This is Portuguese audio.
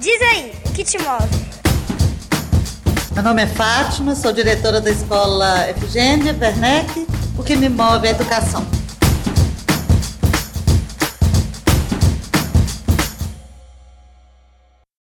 Diz aí, o que te move? Meu nome é Fátima, sou diretora da Escola Efigênia Werneck. O que me move é a educação.